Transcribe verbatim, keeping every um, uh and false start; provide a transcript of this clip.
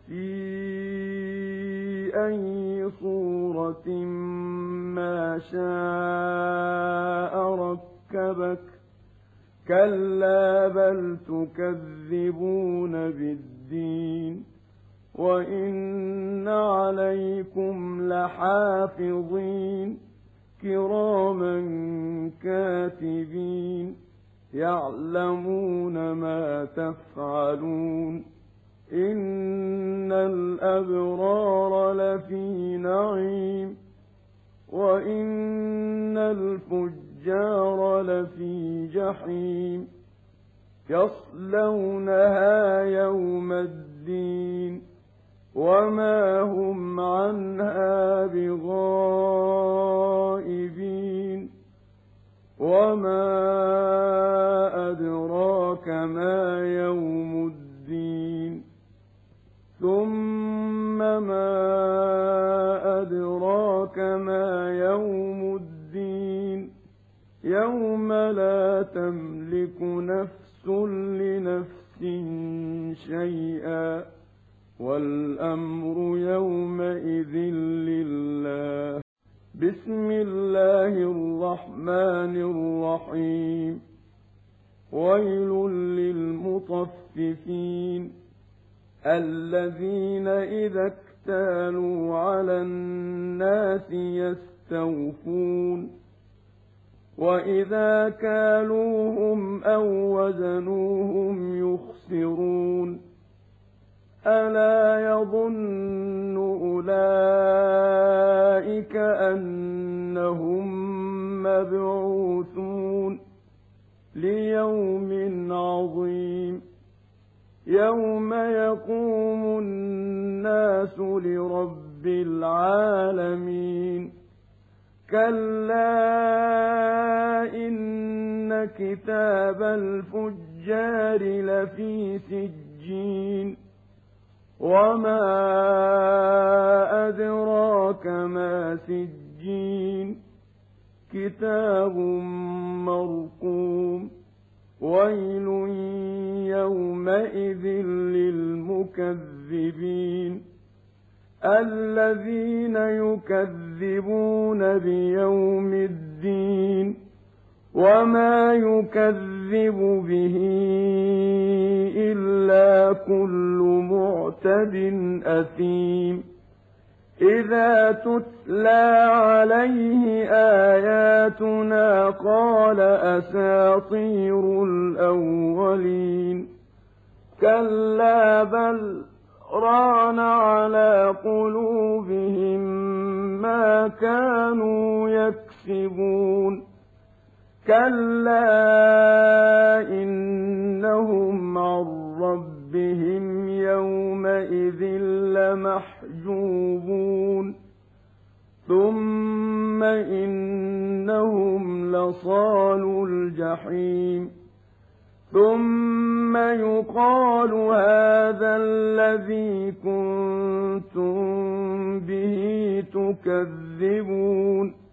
في أي صورة ما شاء ركبك كلا بل تكذبون بالدين وإن عليكم لحافظين كراما كاتبين يعلمون ما تفعلون إن الأبرار لفي نعيم وإن الفجار لفي جحيم يصلونها يوم الدين وما هم عنها بغائبين وما أدراك ما يوم الدين ثم ما أدراك ما يوم الدين يوم لا تملك نفس لنفس شيئا والأمر يومئذ لله بسم الله الرحمن الرحيم ويل للمطففين الذين إذا اكتالوا على الناس يستوفون وإذا كالوهم أو وزنوهم يخسرون ألا يظن أولئك أنهم مبعوثون ليوم عظيم يوم يقوم الناس لرب العالمين كلا إن كتاب الفجار لفي سجين وما أدراك ما سجين كتاب مرقوم ويل يومئذ للمكذبين الذين يكذبون بيوم الدين وما يكذب به إلا كل معتد أثيم إذا تتلى عليه آياتنا قال أساطير الأولين كلا بل ران على قلوبهم ما كانوا يكسبون كلا إنهم عن ربهم يومئذ لمحجوبون ثم إنهم لصالو الجحيم ثم يقال هذا الذي كنتم به تكذبون